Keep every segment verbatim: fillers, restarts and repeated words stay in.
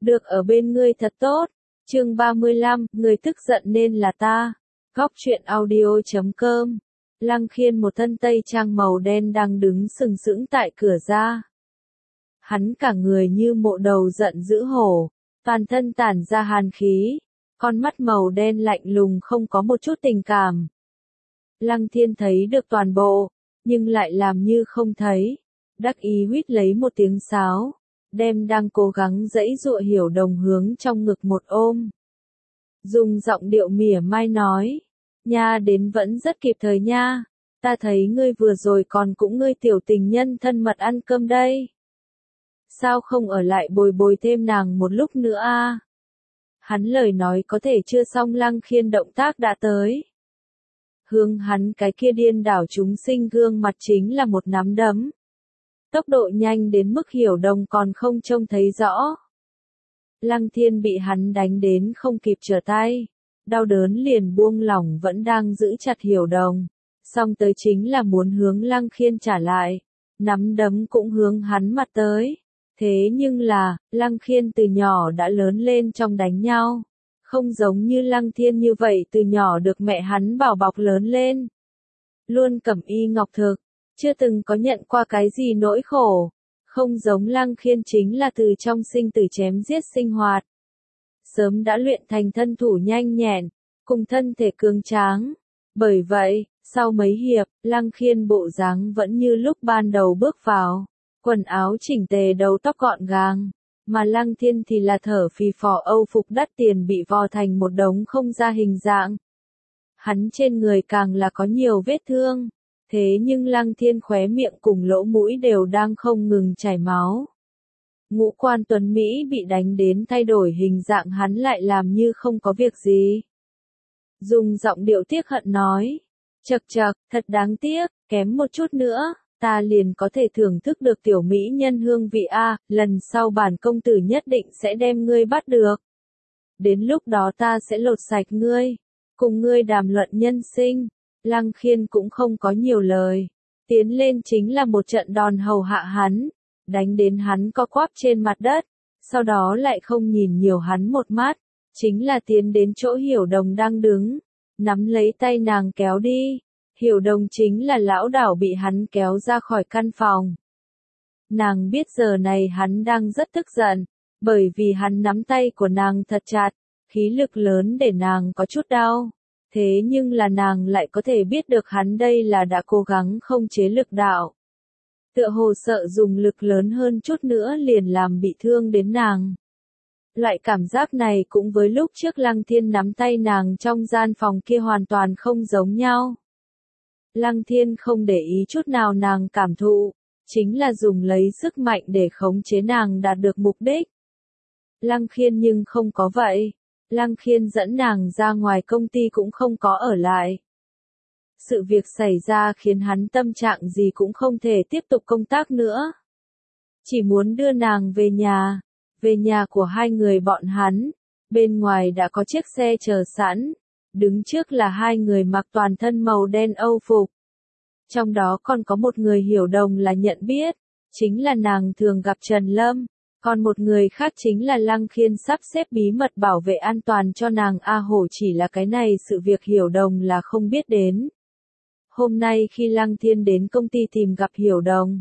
được ở bên ngươi thật tốt. Chương ba mươi lăm, người tức giận nên là ta. Góc truyện audio chấm com. Lăng Khiên một thân tây trang màu đen đang đứng sừng sững tại cửa ra. Hắn cả người như mộ đầu giận dữ hổ, toàn thân tản ra hàn khí, con mắt màu đen lạnh lùng không có một chút tình cảm. Lăng Thiên thấy được toàn bộ, nhưng lại làm như không thấy, đắc ý huýt lấy một tiếng sáo, đem đang cố gắng giãy giụa Hiểu Đồng hướng trong ngực một ôm. Dùng giọng điệu mỉa mai nói, nha đến vẫn rất kịp thời nha, ta thấy ngươi vừa rồi còn cũng ngươi tiểu tình nhân thân mật ăn cơm đây. Sao không ở lại bồi bồi thêm nàng một lúc nữa a? Hắn lời nói có thể chưa xong Lăng Khiên động tác đã tới. Hướng hắn cái kia điên đảo chúng sinh gương mặt chính là một nắm đấm. Tốc độ nhanh đến mức Hiểu Đồng còn không trông thấy rõ. Lăng Thiên bị hắn đánh đến không kịp trở tay, đau đớn liền buông lỏng vẫn đang giữ chặt Hiểu Đồng, xong tới chính là muốn hướng Lăng Khiên trả lại, nắm đấm cũng hướng hắn mặt tới. Thế nhưng là, Lăng Khiên từ nhỏ đã lớn lên trong đánh nhau, không giống như Lăng Thiên như vậy từ nhỏ được mẹ hắn bảo bọc lớn lên. Luôn cẩm y ngọc thực, chưa từng có nhận qua cái gì nỗi khổ, không giống Lăng Khiên chính là từ trong sinh tử chém giết sinh hoạt. Sớm đã luyện thành thân thủ nhanh nhẹn, cùng thân thể cường tráng. Bởi vậy, sau mấy hiệp, Lăng Khiên bộ dáng vẫn như lúc ban đầu bước vào. Quần áo chỉnh tề đầu tóc gọn gàng, mà Lăng Thiên thì là thở phì phò âu phục đắt tiền bị vò thành một đống không ra hình dạng. Hắn trên người càng là có nhiều vết thương, thế nhưng Lăng Thiên khóe miệng cùng lỗ mũi đều đang không ngừng chảy máu. Ngũ quan tuấn Mỹ bị đánh đến thay đổi hình dạng hắn lại làm như không có việc gì. Dùng giọng điệu tiếc hận nói, chậc chậc, thật đáng tiếc, kém một chút nữa. Ta liền có thể thưởng thức được tiểu mỹ nhân hương vị a, lần sau bản công tử nhất định sẽ đem ngươi bắt được. Đến lúc đó ta sẽ lột sạch ngươi, cùng ngươi đàm luận nhân sinh. Lăng Khiên cũng không có nhiều lời, tiến lên chính là một trận đòn hầu hạ hắn, đánh đến hắn co quắp trên mặt đất, sau đó lại không nhìn nhiều hắn một mắt, chính là tiến đến chỗ Hiểu Đồng đang đứng, nắm lấy tay nàng kéo đi. Hiểu Đồng chính là lão đảo bị hắn kéo ra khỏi căn phòng. Nàng biết giờ này hắn đang rất tức giận, bởi vì hắn nắm tay của nàng thật chặt, khí lực lớn để nàng có chút đau. Thế nhưng là nàng lại có thể biết được hắn đây là đã cố gắng không chế lực đạo. Tựa hồ sợ dùng lực lớn hơn chút nữa liền làm bị thương đến nàng. Loại cảm giác này cũng với lúc trước Lăng Thiên nắm tay nàng trong gian phòng kia hoàn toàn không giống nhau. Lăng Thiên không để ý chút nào nàng cảm thụ, chính là dùng lấy sức mạnh để khống chế nàng đạt được mục đích. Lăng Khiên nhưng không có vậy. Lăng Khiên dẫn nàng ra ngoài công ty cũng không có ở lại. Sự việc xảy ra khiến hắn tâm trạng gì cũng không thể tiếp tục công tác nữa. Chỉ muốn đưa nàng về nhà, về nhà của hai người bọn hắn, bên ngoài đã có chiếc xe chờ sẵn. Đứng trước là hai người mặc toàn thân màu đen âu phục. Trong đó còn có một người Hiểu Đồng là nhận biết, chính là nàng thường gặp Trần Lâm, còn một người khác chính là Lăng Khiên sắp xếp bí mật bảo vệ an toàn cho nàng A Hổ, chỉ là cái này sự việc Hiểu Đồng là không biết đến. Hôm nay khi Lăng Thiên đến công ty tìm gặp Hiểu Đồng,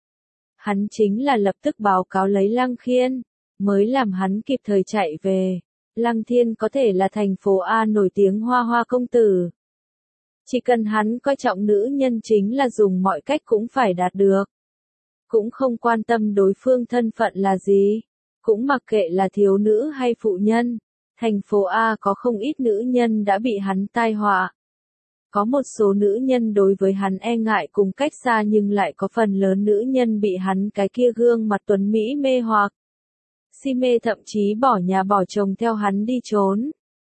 hắn chính là lập tức báo cáo lấy Lăng Khiên, mới làm hắn kịp thời chạy về. Lăng Thiên có thể là thành phố A nổi tiếng hoa hoa công tử. Chỉ cần hắn coi trọng nữ nhân chính là dùng mọi cách cũng phải đạt được. Cũng không quan tâm đối phương thân phận là gì. Cũng mặc kệ là thiếu nữ hay phụ nhân. Thành phố A có không ít nữ nhân đã bị hắn tai họa. Có một số nữ nhân đối với hắn e ngại cùng cách xa, nhưng lại có phần lớn nữ nhân bị hắn cái kia gương mặt tuấn Mỹ mê hoặc. Si mê, thậm chí bỏ nhà bỏ chồng theo hắn đi trốn.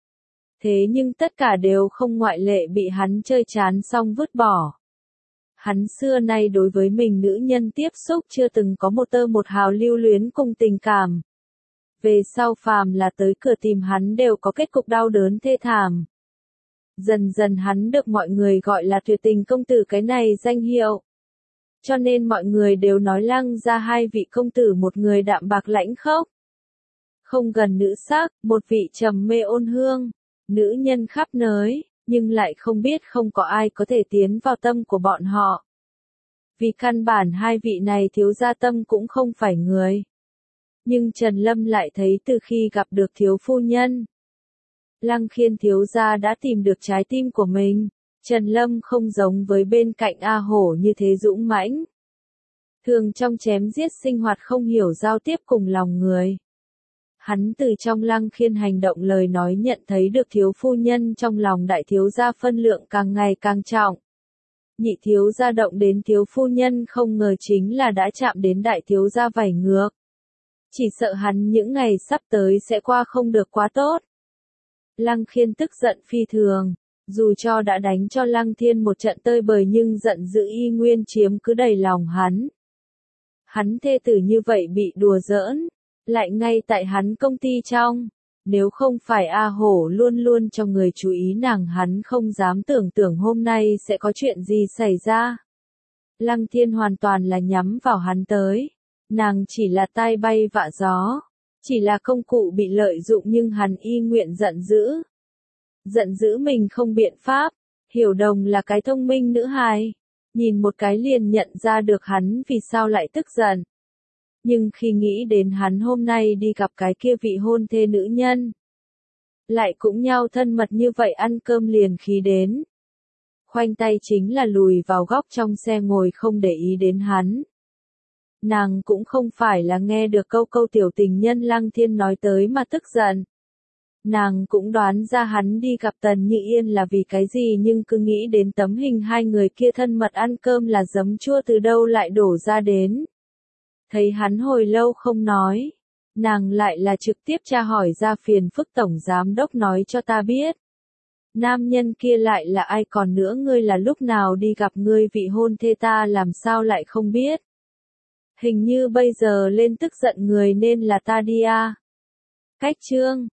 Thế nhưng tất cả đều không ngoại lệ bị hắn chơi chán xong vứt bỏ. Hắn xưa nay đối với mình nữ nhân tiếp xúc chưa từng có một tơ một hào lưu luyến cùng tình cảm. Về sau phàm là tới cửa tìm hắn đều có kết cục đau đớn thê thảm. Dần dần hắn được mọi người gọi là tuyệt tình công tử cái này danh hiệu. Cho nên mọi người đều nói Lăng gia hai vị công tử, một người đạm bạc lãnh khốc, không gần nữ sắc, một vị trầm mê ôn hương, nữ nhân khắp nơi, nhưng lại không biết không có ai có thể tiến vào tâm của bọn họ. Vì căn bản hai vị này thiếu gia tâm cũng không phải người. Nhưng Trần Lâm lại thấy từ khi gặp được thiếu phu nhân, Lăng Khiên thiếu gia đã tìm được trái tim của mình. Trần Lâm không giống với bên cạnh A Hổ như thế dũng mãnh. Thường trong chém giết sinh hoạt không hiểu giao tiếp cùng lòng người. Hắn từ trong Lăng Khiên hành động lời nói nhận thấy được thiếu phu nhân trong lòng đại thiếu gia phân lượng càng ngày càng trọng. Nhị thiếu gia động đến thiếu phu nhân không ngờ chính là đã chạm đến đại thiếu gia vảy ngược. Chỉ sợ hắn những ngày sắp tới sẽ qua không được quá tốt. Lăng Khiên tức giận phi thường. Dù cho đã đánh cho Lăng Thiên một trận tơi bời nhưng giận dữ y nguyên chiếm cứ đầy lòng hắn. Hắn thê tử như vậy bị đùa giỡn, lại ngay tại hắn công ty trong. Nếu không phải A Hổ luôn luôn cho người chú ý nàng hắn không dám tưởng tượng hôm nay sẽ có chuyện gì xảy ra. Lăng Thiên hoàn toàn là nhắm vào hắn tới. Nàng chỉ là tai bay vạ gió. Chỉ là công cụ bị lợi dụng nhưng hắn y nguyện giận dữ. Giận dữ mình không biện pháp. Hiểu Đồng là cái thông minh nữ hài. Nhìn một cái liền nhận ra được hắn vì sao lại tức giận. Nhưng khi nghĩ đến hắn hôm nay đi gặp cái kia vị hôn thê nữ nhân. Lại cũng nhau thân mật như vậy ăn cơm liền khí đến. Khoanh tay chính là lùi vào góc trong xe ngồi không để ý đến hắn. Nàng cũng không phải là nghe được câu câu tiểu tình nhân Lăng Thiên nói tới mà tức giận. Nàng cũng đoán ra hắn đi gặp Tần Như Yên là vì cái gì nhưng cứ nghĩ đến tấm hình hai người kia thân mật ăn cơm là giấm chua từ đâu lại đổ ra đến. Thấy hắn hồi lâu không nói. Nàng lại là trực tiếp tra hỏi ra phiền phức tổng giám đốc nói cho ta biết. Nam nhân kia lại là ai còn nữa ngươi là lúc nào đi gặp ngươi vị hôn thê ta làm sao lại không biết. Hình như bây giờ lên tức giận người nên là ta đi à. Cách chương